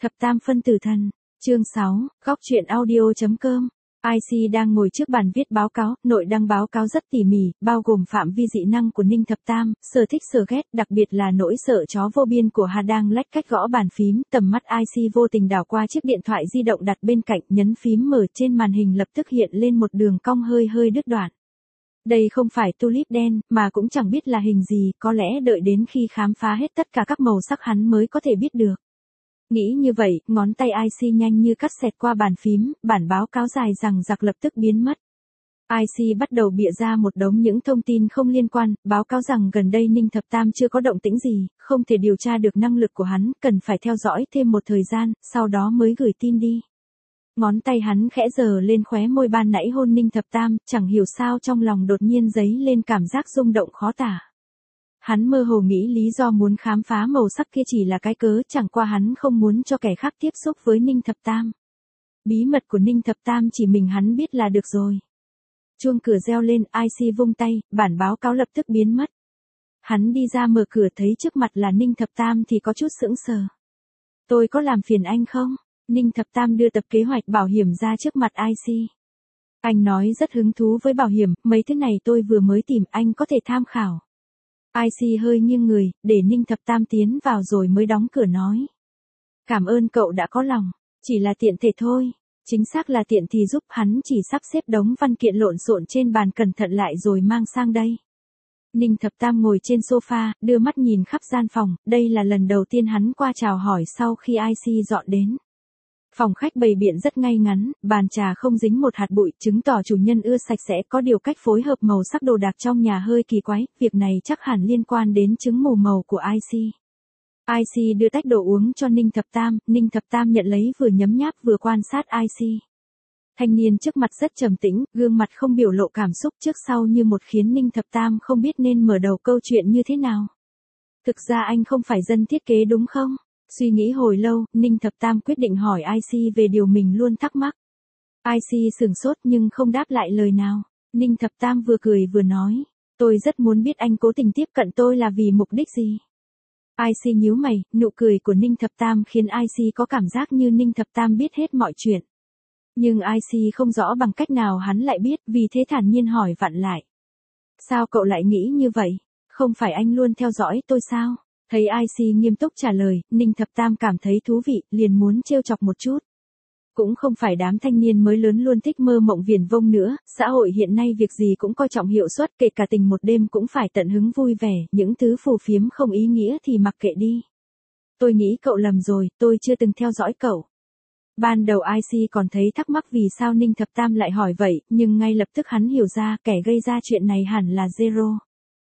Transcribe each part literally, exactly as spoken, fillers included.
Thập tam phân tử thần, chương sáu, góc truyện audio chấm com. i xê đang ngồi trước bàn viết báo cáo, nội đăng báo cáo rất tỉ mỉ, bao gồm phạm vi dị năng của Ninh Thập Tam, sở thích sở ghét, đặc biệt là nỗi sợ chó vô biên của Hà đang lách cách gõ bàn phím, tầm mắt i xê vô tình đảo qua chiếc điện thoại di động đặt bên cạnh, nhấn phím mở trên màn hình lập tức hiện lên một đường cong hơi hơi đứt đoạn. Đây không phải tulip đen, mà cũng chẳng biết là hình gì, có lẽ đợi đến khi khám phá hết tất cả các màu sắc hắn mới có thể biết được. Nghĩ như vậy, ngón tay i xê nhanh như cắt xẹt qua bàn phím, bản báo cáo dài rằng giặc lập tức biến mất. i xê bắt đầu bịa ra một đống những thông tin không liên quan, báo cáo rằng gần đây Ninh Thập Tam chưa có động tĩnh gì, không thể điều tra được năng lực của hắn, cần phải theo dõi thêm một thời gian, sau đó mới gửi tin đi. Ngón tay hắn khẽ giở lên khóe môi ban nãy hôn Ninh Thập Tam, chẳng hiểu sao trong lòng đột nhiên dấy lên cảm giác rung động khó tả. Hắn mơ hồ nghĩ lý do muốn khám phá màu sắc kia chỉ là cái cớ, chẳng qua hắn không muốn cho kẻ khác tiếp xúc với Ninh Thập Tam. Bí mật của Ninh Thập Tam chỉ mình hắn biết là được rồi. Chuông cửa reo lên, i xê vung tay, bản báo cáo lập tức biến mất. Hắn đi ra mở cửa thấy trước mặt là Ninh Thập Tam thì có chút sững sờ. Tôi có làm phiền anh không? Ninh Thập Tam đưa tập kế hoạch bảo hiểm ra trước mặt i xê. Anh nói rất hứng thú với bảo hiểm, mấy thứ này tôi vừa mới tìm, anh có thể tham khảo. i xê hơi nghiêng người, để Ninh Thập Tam tiến vào rồi mới đóng cửa nói. Cảm ơn cậu đã có lòng, chỉ là tiện thể thôi. Chính xác là tiện thì giúp, hắn chỉ sắp xếp đống văn kiện lộn xộn trên bàn cẩn thận lại rồi mang sang đây. Ninh Thập Tam ngồi trên sofa, đưa mắt nhìn khắp gian phòng, đây là lần đầu tiên hắn qua chào hỏi sau khi i xê dọn đến. Phòng khách bày biện rất ngay ngắn, bàn trà không dính một hạt bụi, chứng tỏ chủ nhân ưa sạch sẽ, có điều cách phối hợp màu sắc đồ đạc trong nhà hơi kỳ quái, việc này chắc hẳn liên quan đến chứng mù màu của i xê. i xê đưa tách đồ uống cho Ninh Thập Tam, Ninh Thập Tam nhận lấy vừa nhấm nháp vừa quan sát i xê. Thanh niên trước mặt rất trầm tĩnh, gương mặt không biểu lộ cảm xúc trước sau như một khiến Ninh Thập Tam không biết nên mở đầu câu chuyện như thế nào. Thực ra anh không phải dân thiết kế đúng không? Suy nghĩ hồi lâu, Ninh Thập Tam quyết định hỏi i xê về điều mình luôn thắc mắc. i xê sửng sốt nhưng không đáp lại lời nào. Ninh Thập Tam vừa cười vừa nói, tôi rất muốn biết anh cố tình tiếp cận tôi là vì mục đích gì. i xê nhíu mày, nụ cười của Ninh Thập Tam khiến i xê có cảm giác như Ninh Thập Tam biết hết mọi chuyện. Nhưng i xê không rõ bằng cách nào hắn lại biết, vì thế thản nhiên hỏi vặn lại. Sao cậu lại nghĩ như vậy? Không phải anh luôn theo dõi tôi sao? Thấy i xê nghiêm túc trả lời, Ninh Thập Tam cảm thấy thú vị, liền muốn trêu chọc một chút. Cũng không phải đám thanh niên mới lớn luôn thích mơ mộng viển vông nữa, xã hội hiện nay việc gì cũng coi trọng hiệu suất, kể cả tình một đêm cũng phải tận hứng vui vẻ, những thứ phù phiếm không ý nghĩa thì mặc kệ đi. Tôi nghĩ cậu lầm rồi, tôi chưa từng theo dõi cậu. Ban đầu i xê còn thấy thắc mắc vì sao Ninh Thập Tam lại hỏi vậy, nhưng ngay lập tức hắn hiểu ra kẻ gây ra chuyện này hẳn là Zero.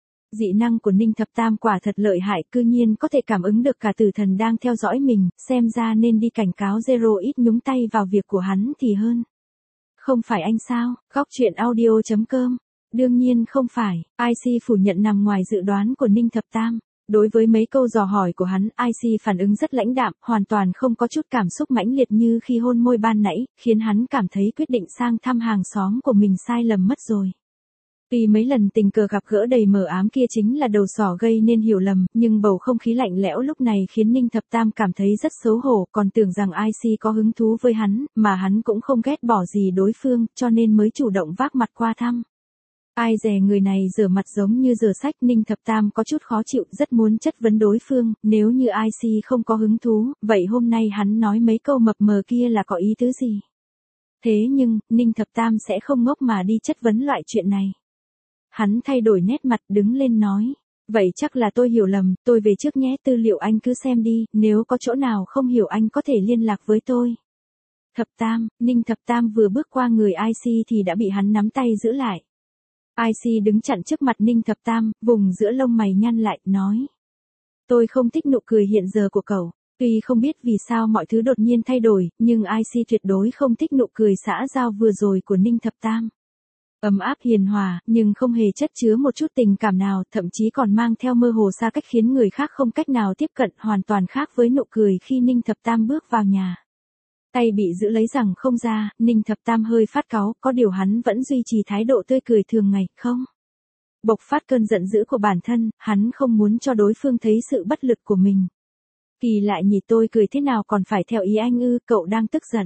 Dị năng của Ninh Thập Tam quả thật lợi hại, cư nhiên có thể cảm ứng được cả tử thần đang theo dõi mình, xem ra nên đi cảnh cáo Zero ít nhúng tay vào việc của hắn thì hơn. Không phải anh sao? Góc truyện audio chấm com. Đương nhiên không phải, i xê phủ nhận nằm ngoài dự đoán của Ninh Thập Tam. Đối với mấy câu dò hỏi của hắn, i xê phản ứng rất lãnh đạm, hoàn toàn không có chút cảm xúc mãnh liệt như khi hôn môi ban nãy, khiến hắn cảm thấy quyết định sang thăm hàng xóm của mình sai lầm mất rồi. Tuy mấy lần tình cờ gặp gỡ đầy mờ ám kia chính là đầu sỏ gây nên hiểu lầm, nhưng bầu không khí lạnh lẽo lúc này khiến Ninh Thập Tam cảm thấy rất xấu hổ, còn tưởng rằng i xê có hứng thú với hắn, mà hắn cũng không ghét bỏ gì đối phương, cho nên mới chủ động vác mặt qua thăm. Ai dè người này rửa mặt giống như rửa sách, Ninh Thập Tam có chút khó chịu, rất muốn chất vấn đối phương, nếu như i xê không có hứng thú, vậy hôm nay hắn nói mấy câu mập mờ kia là có ý tứ gì? Thế nhưng, Ninh Thập Tam sẽ không ngốc mà đi chất vấn loại chuyện này. Hắn thay đổi nét mặt đứng lên nói, vậy chắc là tôi hiểu lầm, tôi về trước nhé, tư liệu anh cứ xem đi, nếu có chỗ nào không hiểu anh có thể liên lạc với tôi. Thập Tam, Ninh Thập Tam vừa bước qua người i xê thì đã bị hắn nắm tay giữ lại. i xê đứng chặn trước mặt Ninh Thập Tam, vùng giữa lông mày nhăn lại, nói. Tôi không thích nụ cười hiện giờ của cậu, tuy không biết vì sao mọi thứ đột nhiên thay đổi, nhưng i xê tuyệt đối không thích nụ cười xã giao vừa rồi của Ninh Thập Tam. Ấm áp hiền hòa, nhưng không hề chất chứa một chút tình cảm nào, thậm chí còn mang theo mơ hồ xa cách khiến người khác không cách nào tiếp cận, hoàn toàn khác với nụ cười khi Ninh Thập Tam bước vào nhà. Tay bị giữ lấy rằng không ra, Ninh Thập Tam hơi phát cáu, có điều hắn vẫn duy trì thái độ tươi cười thường ngày, không? Bộc phát cơn giận dữ của bản thân, hắn không muốn cho đối phương thấy sự bất lực của mình. Kỳ lạ nhỉ, tôi cười thế nào còn phải theo ý anh ư, cậu đang tức giận.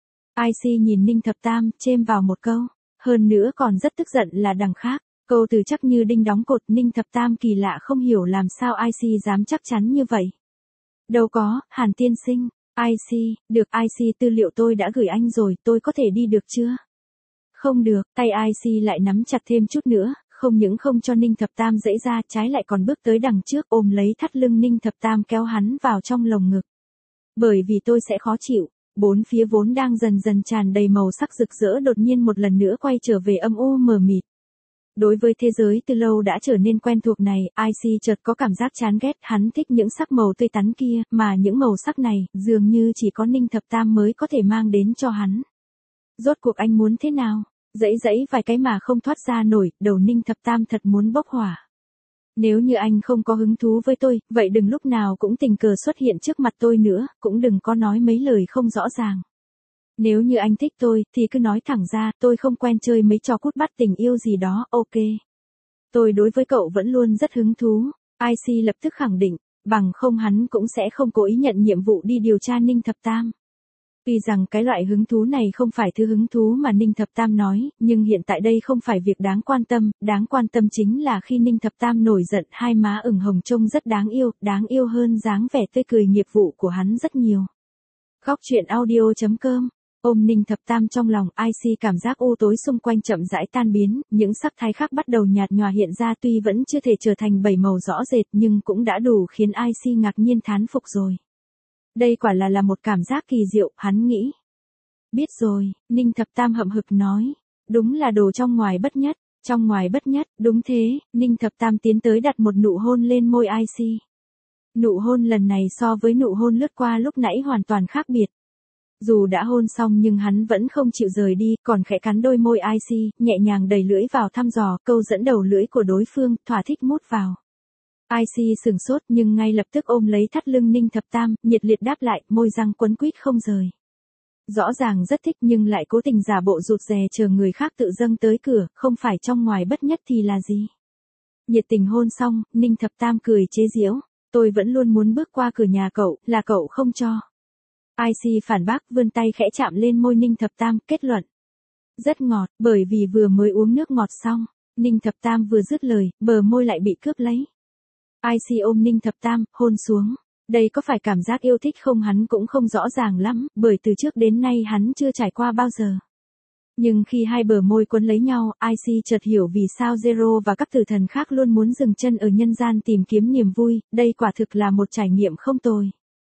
i xê nhìn Ninh Thập Tam, chêm vào một câu. Hơn nữa còn rất tức giận là đằng khác. Câu từ chắc như đinh đóng cột. Ninh Thập Tam kỳ lạ không hiểu làm sao i xê dám chắc chắn như vậy. Đâu có, Hàn tiên sinh. i xê, được i xê, tư liệu tôi đã gửi anh rồi, tôi có thể đi được chưa? Không được, tay i xê lại nắm chặt thêm chút nữa, không những không cho Ninh Thập Tam giãy ra, trái lại còn bước tới đằng trước ôm lấy thắt lưng Ninh Thập Tam kéo hắn vào trong lồng ngực. Bởi vì tôi sẽ khó chịu. Bốn phía vốn đang dần dần tràn đầy màu sắc rực rỡ đột nhiên một lần nữa quay trở về âm u mờ mịt. Đối với thế giới từ lâu đã trở nên quen thuộc này, i xê chợt có cảm giác chán ghét, hắn thích những sắc màu tươi tắn kia, mà những màu sắc này, dường như chỉ có Ninh Thập Tam mới có thể mang đến cho hắn. Rốt cuộc anh muốn thế nào? Dãy dãy vài cái mà không thoát ra nổi, đầu Ninh Thập Tam thật muốn bốc hỏa. Nếu như anh không có hứng thú với tôi, vậy đừng lúc nào cũng tình cờ xuất hiện trước mặt tôi nữa, cũng đừng có nói mấy lời không rõ ràng. Nếu như anh thích tôi, thì cứ nói thẳng ra, tôi không quen chơi mấy trò cút bắt tình yêu gì đó, ok. Tôi đối với cậu vẫn luôn rất hứng thú. i xê lập tức khẳng định, bằng không hắn cũng sẽ không cố ý nhận nhiệm vụ đi điều tra Ninh Thập Tam. Tuy rằng cái loại hứng thú này không phải thứ hứng thú mà Ninh Thập Tam nói, nhưng hiện tại đây không phải việc đáng quan tâm, đáng quan tâm chính là khi Ninh Thập Tam nổi giận hai má ửng hồng trông rất đáng yêu, đáng yêu hơn dáng vẻ tươi cười nghiệp vụ của hắn rất nhiều. Góc truyện audio chấm com. Ôm Ninh Thập Tam trong lòng, i xê cảm giác u tối xung quanh chậm rãi tan biến, những sắc thái khác bắt đầu nhạt nhòa hiện ra, tuy vẫn chưa thể trở thành bảy màu rõ rệt nhưng cũng đã đủ khiến i xê ngạc nhiên thán phục rồi. Đây quả là là một cảm giác kỳ diệu, hắn nghĩ. Biết rồi, Ninh Thập Tam hậm hực nói. Đúng là đồ trong ngoài bất nhất, trong ngoài bất nhất, đúng thế, Ninh Thập Tam tiến tới đặt một nụ hôn lên môi i xê. Nụ hôn lần này so với nụ hôn lướt qua lúc nãy hoàn toàn khác biệt. Dù đã hôn xong nhưng hắn vẫn không chịu rời đi, còn khẽ cắn đôi môi i xê, nhẹ nhàng đẩy lưỡi vào thăm dò, câu dẫn đầu lưỡi của đối phương, thỏa thích mút vào. i xê sừng sốt nhưng ngay lập tức ôm lấy thắt lưng Ninh Thập Tam, nhiệt liệt đáp lại, môi răng quấn quýt không rời. Rõ ràng rất thích nhưng lại cố tình giả bộ rụt rè chờ người khác tự dâng tới cửa, không phải trong ngoài bất nhất thì là gì. Nhiệt tình hôn xong, Ninh Thập Tam cười chế giễu, tôi vẫn luôn muốn bước qua cửa nhà cậu, là cậu không cho. i xê phản bác, vươn tay khẽ chạm lên môi Ninh Thập Tam, kết luận. Rất ngọt, bởi vì vừa mới uống nước ngọt xong, Ninh Thập Tam vừa dứt lời, bờ môi lại bị cướp lấy. i xê ôm Ninh Thập Tam, hôn xuống. Đây có phải cảm giác yêu thích không hắn cũng không rõ ràng lắm, bởi từ trước đến nay hắn chưa trải qua bao giờ. Nhưng khi hai bờ môi quấn lấy nhau, i xê chợt hiểu vì sao Zero và các tử thần khác luôn muốn dừng chân ở nhân gian tìm kiếm niềm vui, đây quả thực là một trải nghiệm không tồi.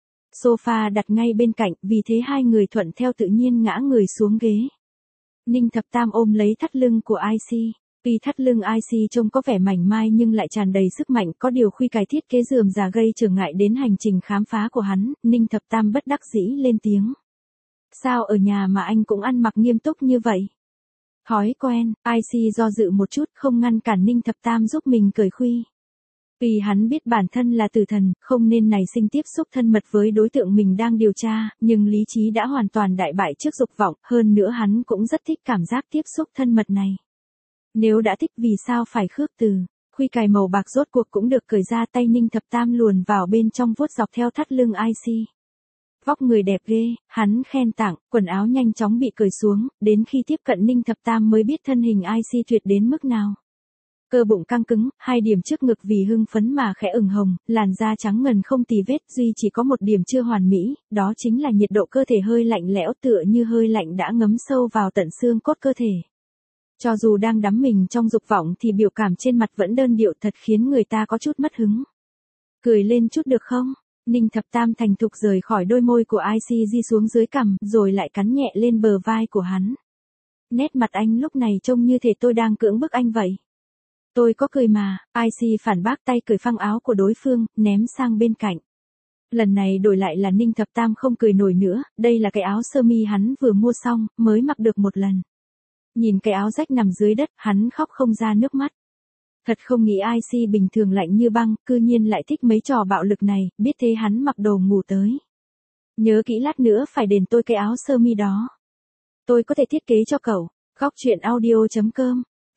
Sofa đặt ngay bên cạnh, vì thế hai người thuận theo tự nhiên ngã người xuống ghế. Ninh Thập Tam ôm lấy thắt lưng của i xê. Tuy thắt lưng i xê trông có vẻ mảnh mai nhưng lại tràn đầy sức mạnh, có điều khuy cài thiết kế rườm rà gây trở ngại đến hành trình khám phá của hắn, Ninh Thập Tam bất đắc dĩ lên tiếng. Sao ở nhà mà anh cũng ăn mặc nghiêm túc như vậy? Thói quen, i xê do dự một chút không ngăn cản Ninh Thập Tam giúp mình cởi khuy. Vì hắn biết bản thân là tử thần, không nên nảy sinh tiếp xúc thân mật với đối tượng mình đang điều tra, nhưng lý trí đã hoàn toàn đại bại trước dục vọng, hơn nữa hắn cũng rất thích cảm giác tiếp xúc thân mật này. Nếu đã thích vì sao phải khước từ, khuy cài màu bạc rốt cuộc cũng được cởi ra, tay Ninh Thập Tam luồn vào bên trong vuốt dọc theo thắt lưng i xê. Vóc người đẹp ghê, hắn khen tặng, quần áo nhanh chóng bị cởi xuống, đến khi tiếp cận Ninh Thập Tam mới biết thân hình i xê tuyệt đến mức nào. Cơ bụng căng cứng, hai điểm trước ngực vì hưng phấn mà khẽ ửng hồng, làn da trắng ngần không tì vết, duy chỉ có một điểm chưa hoàn mỹ, đó chính là nhiệt độ cơ thể hơi lạnh lẽo tựa như hơi lạnh đã ngấm sâu vào tận xương cốt cơ thể. Cho dù đang đắm mình trong dục vọng thì biểu cảm trên mặt vẫn đơn điệu, thật khiến người ta có chút mất hứng. Cười lên chút được không? Ninh Thập Tam thành thục rời khỏi đôi môi của i xê di xuống dưới cằm, rồi lại cắn nhẹ lên bờ vai của hắn. Nét mặt anh lúc này trông như thể tôi đang cưỡng bức anh vậy. Tôi có cười mà, i xê phản bác, tay cởi phăng áo của đối phương, ném sang bên cạnh. Lần này đổi lại là Ninh Thập Tam không cười nổi nữa, đây là cái áo sơ mi hắn vừa mua xong, mới mặc được một lần. Nhìn cái áo rách nằm dưới đất, hắn khóc không ra nước mắt. Thật không nghĩ i xê bình thường lạnh như băng, cư nhiên lại thích mấy trò bạo lực này, biết thế hắn mặc đồ ngủ tới. Nhớ kỹ lát nữa phải đền tôi cái áo sơ mi đó. Tôi có thể thiết kế cho cậu. Góc truyện audio chấm com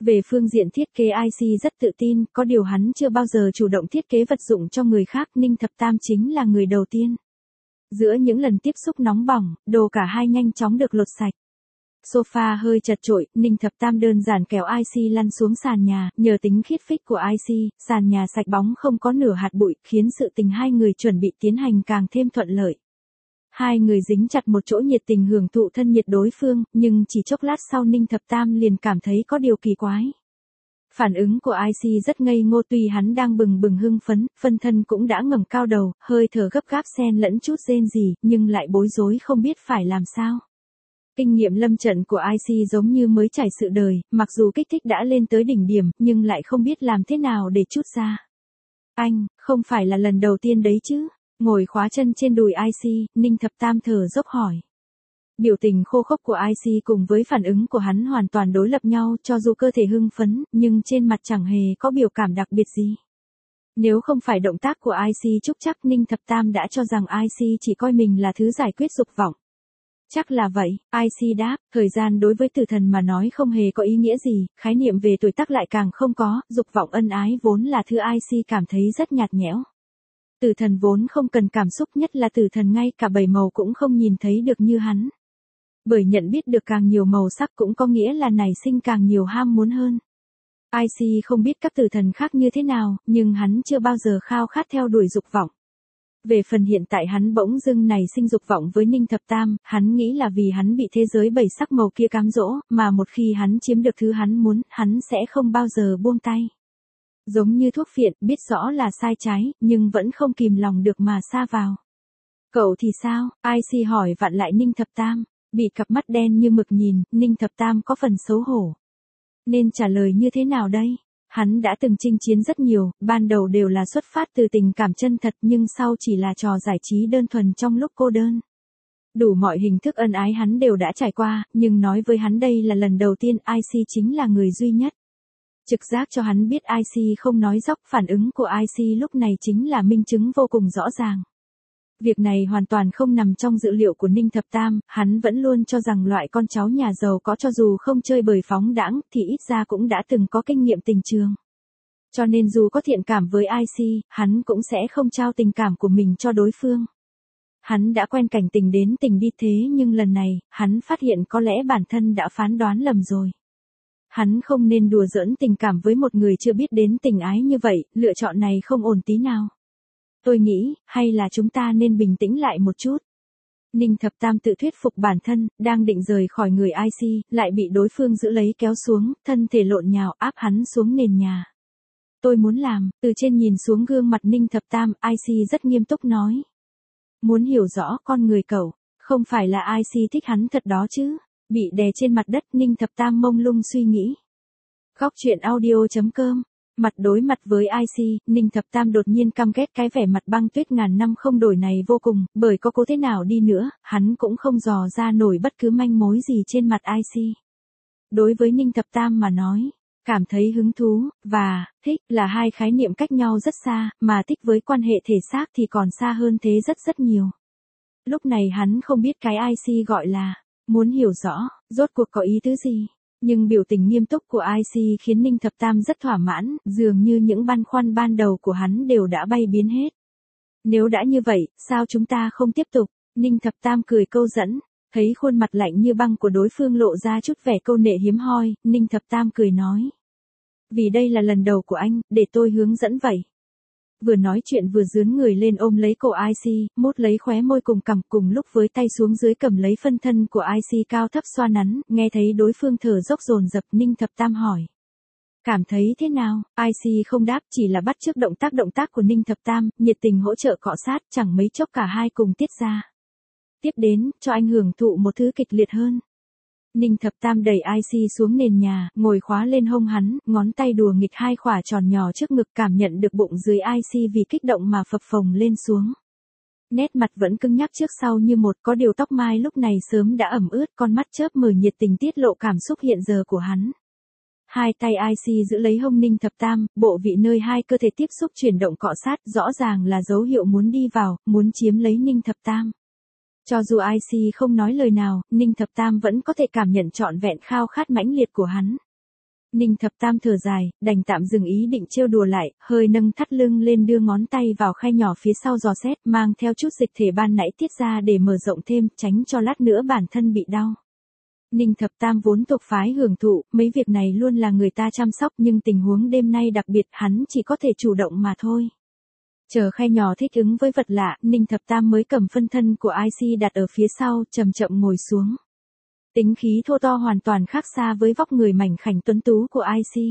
Về phương diện thiết kế i xê rất tự tin, có điều hắn chưa bao giờ chủ động thiết kế vật dụng cho người khác, Ninh Thập Tam chính là người đầu tiên. Giữa những lần tiếp xúc nóng bỏng, đồ cả hai nhanh chóng được lột sạch. Sofa hơi chật chội, Ninh Thập Tam đơn giản kéo i xê lăn xuống sàn nhà, nhờ tính khiết phích của i xê, sàn nhà sạch bóng không có nửa hạt bụi, khiến sự tình hai người chuẩn bị tiến hành càng thêm thuận lợi. Hai người dính chặt một chỗ nhiệt tình hưởng thụ thân nhiệt đối phương, nhưng chỉ chốc lát sau Ninh Thập Tam liền cảm thấy có điều kỳ quái. Phản ứng của i xê rất ngây ngô, tuy hắn đang bừng bừng hưng phấn, phân thân cũng đã ngẩng cao đầu, hơi thở gấp gáp xen lẫn chút rên rỉ, nhưng lại bối rối không biết phải làm sao. Kinh nghiệm lâm trận của i xê giống như mới trải sự đời, mặc dù kích thích đã lên tới đỉnh điểm, nhưng lại không biết làm thế nào để trút ra. Anh, không phải là lần đầu tiên đấy chứ? Ngồi khóa chân trên đùi i xê, Ninh Thập Tam thở dốc hỏi. Biểu tình khô khốc của i xê cùng với phản ứng của hắn hoàn toàn đối lập nhau, cho dù cơ thể hưng phấn, nhưng trên mặt chẳng hề có biểu cảm đặc biệt gì. Nếu không phải động tác của i xê trúc chắc, Ninh Thập Tam đã cho rằng i xê chỉ coi mình là thứ giải quyết dục vọng. Chắc là vậy, i xê đáp, thời gian đối với tử thần mà nói không hề có ý nghĩa gì, khái niệm về tuổi tác lại càng không có, dục vọng ân ái vốn là thứ i xê cảm thấy rất nhạt nhẽo. Tử thần vốn không cần cảm xúc, nhất là tử thần ngay cả bảy màu cũng không nhìn thấy được như hắn. Bởi nhận biết được càng nhiều màu sắc cũng có nghĩa là nảy sinh càng nhiều ham muốn hơn. i xê không biết các tử thần khác như thế nào, nhưng hắn chưa bao giờ khao khát theo đuổi dục vọng. Về phần hiện tại hắn bỗng dưng nảy sinh dục vọng với Ninh Thập Tam, hắn nghĩ là vì hắn bị thế giới bảy sắc màu kia cám dỗ, mà một khi hắn chiếm được thứ hắn muốn, hắn sẽ không bao giờ buông tay. Giống như thuốc phiện, biết rõ là sai trái, nhưng vẫn không kìm lòng được mà sa vào. Cậu thì sao? i xê hỏi vặn lại Ninh Thập Tam. Bị cặp mắt đen như mực nhìn, Ninh Thập Tam có phần xấu hổ. Nên trả lời như thế nào đây? Hắn đã từng chinh chiến rất nhiều, ban đầu đều là xuất phát từ tình cảm chân thật, nhưng sau chỉ là trò giải trí đơn thuần trong lúc cô đơn. Đủ mọi hình thức ân ái hắn đều đã trải qua, nhưng nói với hắn đây là lần đầu tiên, i xê chính là người duy nhất. Trực giác cho hắn biết i xê không nói dóc, phản ứng của i xê lúc này chính là minh chứng vô cùng rõ ràng. Việc này hoàn toàn không nằm trong dự liệu của Ninh Thập Tam, hắn vẫn luôn cho rằng loại con cháu nhà giàu có cho dù không chơi bời phóng đãng thì ít ra cũng đã từng có kinh nghiệm tình trường. Cho nên dù có thiện cảm với i xê, hắn cũng sẽ không trao tình cảm của mình cho đối phương. Hắn đã quen cảnh tình đến tình đi thế, nhưng lần này, hắn phát hiện có lẽ bản thân đã phán đoán lầm rồi. Hắn không nên đùa giỡn tình cảm với một người chưa biết đến tình ái như vậy, lựa chọn này không ổn tí nào. Tôi nghĩ, hay là chúng ta nên bình tĩnh lại một chút. Ninh Thập Tam tự thuyết phục bản thân, đang định rời khỏi người i xê, lại bị đối phương giữ lấy kéo xuống, thân thể lộn nhào áp hắn xuống nền nhà. Tôi muốn làm, từ trên nhìn xuống gương mặt Ninh Thập Tam, i xê rất nghiêm túc nói. Muốn hiểu rõ con người cậu, không phải là i xê thích hắn thật đó chứ. Bị đè trên mặt đất, Ninh Thập Tam mông lung suy nghĩ. Góc truyện audio chấm com. Mặt đối mặt với i xê, Ninh Thập Tam đột nhiên căm ghét cái vẻ mặt băng tuyết ngàn năm không đổi này vô cùng, bởi có cố thế nào đi nữa, hắn cũng không dò ra nổi bất cứ manh mối gì trên mặt i xê. Đối với Ninh Thập Tam mà nói, cảm thấy hứng thú, và, thích là hai khái niệm cách nhau rất xa, mà thích với quan hệ thể xác thì còn xa hơn thế rất rất nhiều. Lúc này hắn không biết cái i xê gọi là, muốn hiểu rõ, rốt cuộc có ý tứ gì. Nhưng biểu tình nghiêm túc của i xê khiến Ninh Thập Tam rất thỏa mãn, dường như những băn khoăn ban đầu của hắn đều đã bay biến hết. Nếu đã như vậy, sao chúng ta không tiếp tục? Ninh Thập Tam cười câu dẫn, thấy khuôn mặt lạnh như băng của đối phương lộ ra chút vẻ câu nệ hiếm hoi, Ninh Thập Tam cười nói. Vì đây là lần đầu của anh, để tôi hướng dẫn vậy. Vừa nói chuyện vừa dướn người lên ôm lấy cổ i xê, mốt lấy khóe môi cùng cằm, cùng lúc với tay xuống dưới cầm lấy phân thân của i xê cao thấp xoa nắn, nghe thấy đối phương thở dốc dồn dập, Ninh Thập Tam hỏi. Cảm thấy thế nào? i xê không đáp, chỉ là bắt chước động tác động tác của Ninh Thập Tam, nhiệt tình hỗ trợ cọ sát, chẳng mấy chốc cả hai cùng tiết ra. Tiếp đến, cho anh hưởng thụ một thứ kịch liệt hơn. Ninh Thập Tam đẩy i xê xuống nền nhà, ngồi khóa lên hông hắn, ngón tay đùa nghịch hai khỏa tròn nhỏ trước ngực, cảm nhận được bụng dưới i xê vì kích động mà phập phồng lên xuống. Nét mặt vẫn cứng nhắc trước sau như một, có điều tóc mai lúc này sớm đã ẩm ướt, con mắt chớp mở nhiệt tình tiết lộ cảm xúc hiện giờ của hắn. Hai tay i xê giữ lấy hông Ninh Thập Tam, bộ vị nơi hai cơ thể tiếp xúc chuyển động cọ sát, rõ ràng là dấu hiệu muốn đi vào, muốn chiếm lấy Ninh Thập Tam. Cho dù i xê không nói lời nào, Ninh Thập Tam vẫn có thể cảm nhận trọn vẹn khao khát mãnh liệt của hắn. Ninh Thập Tam thở dài, đành tạm dừng ý định trêu đùa lại, hơi nâng thắt lưng lên đưa ngón tay vào khay nhỏ phía sau dò xét, mang theo chút dịch thể ban nãy tiết ra để mở rộng thêm, tránh cho lát nữa bản thân bị đau. Ninh Thập Tam vốn thuộc phái hưởng thụ, mấy việc này luôn là người ta chăm sóc nhưng tình huống đêm nay đặc biệt hắn chỉ có thể chủ động mà thôi. Chờ khay nhỏ thích ứng với vật lạ, Ninh Thập Tam mới cầm phân thân của i xê đặt ở phía sau, chậm chậm ngồi xuống. Tính khí thô to hoàn toàn khác xa với vóc người mảnh khảnh tuấn tú của i xê.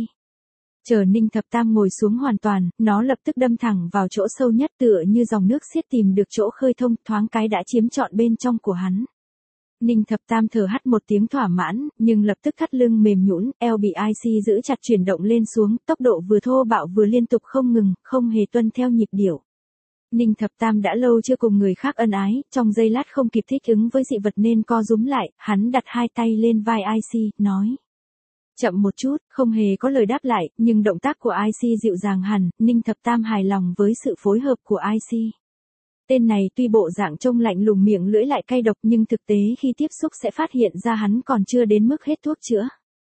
Chờ Ninh Thập Tam ngồi xuống hoàn toàn, nó lập tức đâm thẳng vào chỗ sâu nhất tựa như dòng nước xiết tìm được chỗ khơi thông, thoáng cái đã chiếm trọn bên trong của hắn. Ninh Thập Tam thở hắt một tiếng thỏa mãn, nhưng lập tức thắt lưng mềm nhũn, eo bị i xê giữ chặt chuyển động lên xuống, tốc độ vừa thô bạo vừa liên tục không ngừng, không hề tuân theo nhịp điệu. Ninh Thập Tam đã lâu chưa cùng người khác ân ái, trong giây lát không kịp thích ứng với dị vật nên co rúm lại, hắn đặt hai tay lên vai i xê, nói. Chậm một chút, không hề có lời đáp lại, nhưng động tác của i xê dịu dàng hẳn, Ninh Thập Tam hài lòng với sự phối hợp của i xê. Tên này tuy bộ dạng trông lạnh lùng miệng lưỡi lại cay độc nhưng thực tế khi tiếp xúc sẽ phát hiện ra hắn còn chưa đến mức hết thuốc chữa.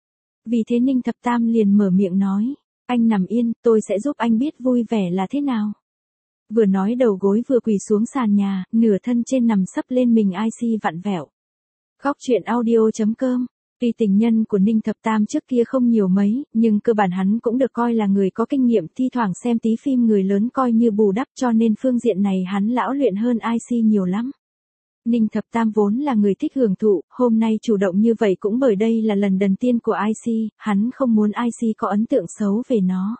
Vì thế Ninh Thập Tam liền mở miệng nói, anh nằm yên, tôi sẽ giúp anh biết vui vẻ là thế nào. Vừa nói đầu gối vừa quỳ xuống sàn nhà, nửa thân trên nằm sấp lên mình i xê vặn vẹo. Góc truyện audio chấm com. Tuy tình nhân của Ninh Thập Tam trước kia không nhiều mấy, nhưng cơ bản hắn cũng được coi là người có kinh nghiệm, thi thoảng xem tí phim người lớn coi như bù đắp, cho nên phương diện này hắn lão luyện hơn i xê nhiều lắm. Ninh Thập Tam vốn là người thích hưởng thụ, hôm nay chủ động như vậy cũng bởi đây là lần đầu tiên của i xê, hắn không muốn i xê có ấn tượng xấu về nó.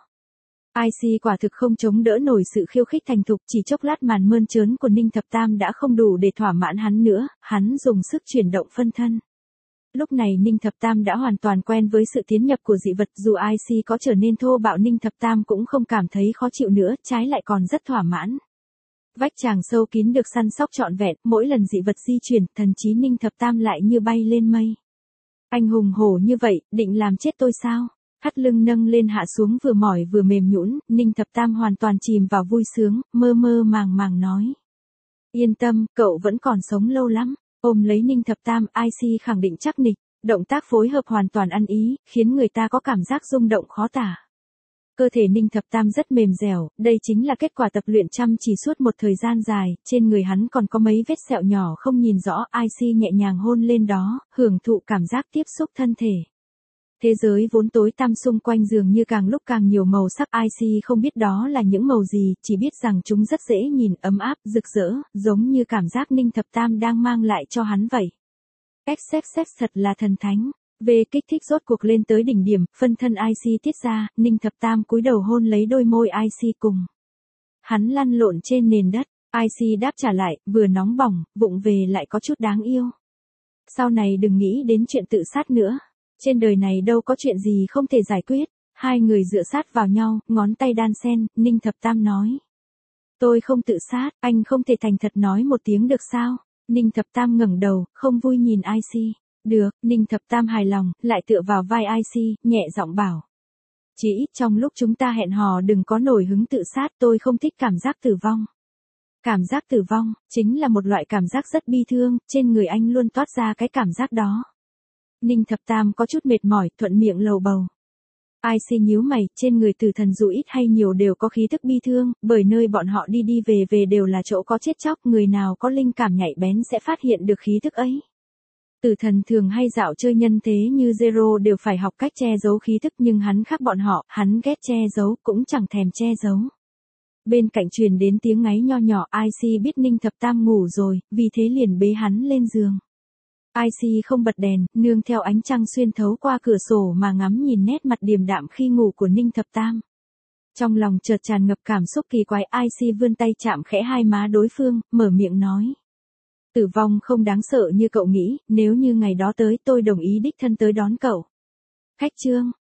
i xê quả thực không chống đỡ nổi sự khiêu khích thành thục, chỉ chốc lát màn mơn trớn của Ninh Thập Tam đã không đủ để thỏa mãn hắn nữa, hắn dùng sức chuyển động phân thân. Lúc này Ninh Thập Tam đã hoàn toàn quen với sự tiến nhập của dị vật, dù i xê có trở nên thô bạo Ninh Thập Tam cũng không cảm thấy khó chịu nữa, trái lại còn rất thỏa mãn. Vách tràng sâu kín được săn sóc trọn vẹn, mỗi lần dị vật di chuyển, thần trí Ninh Thập Tam lại như bay lên mây. Anh hùng hổ như vậy, định làm chết tôi sao? Thắt lưng nâng lên hạ xuống vừa mỏi vừa mềm nhũn, Ninh Thập Tam hoàn toàn chìm vào vui sướng, mơ mơ màng màng nói. Yên tâm, cậu vẫn còn sống lâu lắm. Ôm lấy Ninh Thập Tam, i xê khẳng định chắc nịch, động tác phối hợp hoàn toàn ăn ý, khiến người ta có cảm giác rung động khó tả. Cơ thể Ninh Thập Tam rất mềm dẻo, đây chính là kết quả tập luyện chăm chỉ suốt một thời gian dài, trên người hắn còn có mấy vết sẹo nhỏ không nhìn rõ, i xê nhẹ nhàng hôn lên đó, hưởng thụ cảm giác tiếp xúc thân thể. Thế giới vốn tối tăm xung quanh dường như càng lúc càng nhiều màu sắc, i xê không biết đó là những màu gì, chỉ biết rằng chúng rất dễ nhìn, ấm áp, rực rỡ, giống như cảm giác Ninh Thập Tam đang mang lại cho hắn vậy. Cách xếp xếp thật là thần thánh. Về kích thích rốt cuộc lên tới đỉnh điểm, phân thân i xê tiết ra, Ninh Thập Tam cúi đầu hôn lấy đôi môi i xê cùng. Hắn lăn lộn trên nền đất, i xê đáp trả lại, vừa nóng bỏng, vụng về lại có chút đáng yêu. Sau này đừng nghĩ đến chuyện tự sát nữa. Trên đời này đâu có chuyện gì không thể giải quyết. Hai người dựa sát vào nhau, ngón tay đan xen, Ninh Thập Tam nói. Tôi không tự sát, anh không thể thành thật nói một tiếng được sao? Ninh Thập Tam ngẩng đầu, không vui nhìn i xê. Được, Ninh Thập Tam hài lòng, lại tựa vào vai i xê, nhẹ giọng bảo. Chỉ ít trong lúc chúng ta hẹn hò đừng có nổi hứng tự sát, tôi không thích cảm giác tử vong. Cảm giác tử vong, chính là một loại cảm giác rất bi thương, trên người anh luôn toát ra cái cảm giác đó. Ninh Thập Tam có chút mệt mỏi, thuận miệng lầu bầu. i xê nhíu mày, trên người tử thần dù ít hay nhiều đều có khí thức bi thương, bởi nơi bọn họ đi đi về về đều là chỗ có chết chóc, người nào có linh cảm nhạy bén sẽ phát hiện được khí thức ấy. Tử thần thường hay dạo chơi nhân thế như Zero đều phải học cách che giấu khí thức nhưng hắn khác bọn họ, hắn ghét che giấu, cũng chẳng thèm che giấu. Bên cạnh truyền đến tiếng ngáy nho nhỏ, i xê biết Ninh Thập Tam ngủ rồi, vì thế liền bế hắn lên giường. i xê không bật đèn, nương theo ánh trăng xuyên thấu qua cửa sổ mà ngắm nhìn nét mặt điềm đạm khi ngủ của Ninh Thập Tam. Trong lòng chợt tràn ngập cảm xúc kỳ quái, i xê vươn tay chạm khẽ hai má đối phương, mở miệng nói. Tử vong không đáng sợ như cậu nghĩ, nếu như ngày đó tới tôi đồng ý đích thân tới đón cậu. Khách trương,